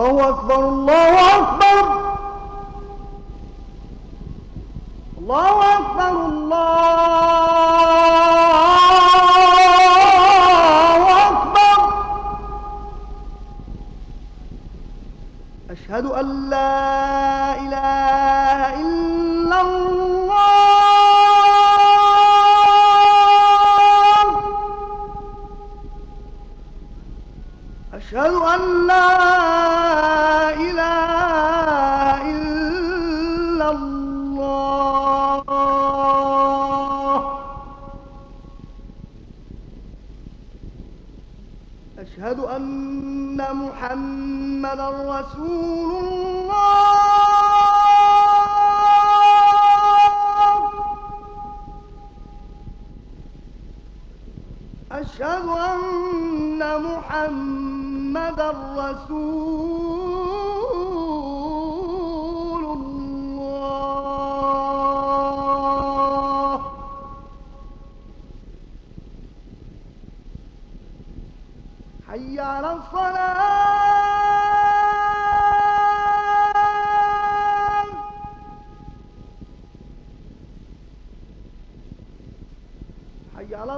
الله أكبر الله أكبر الله أكبر الله أكبر. أشهد أن لا إله إلا الله. أشهد أن لا إله إلا الله. أشهد أن محمدًا رسول الله. أشهد أن محمدًا رسول الله. حي على الصلاة. حي على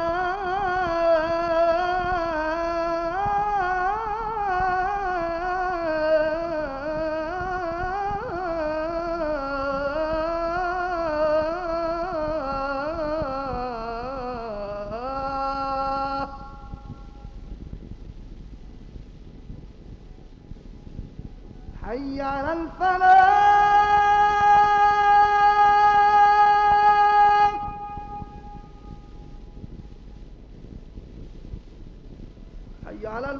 الصلاة. حي على الفلاح. حي على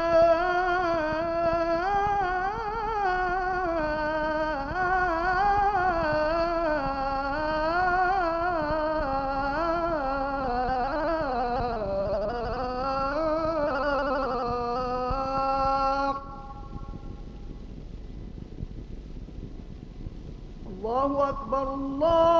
الفلاح. الله أكبر الله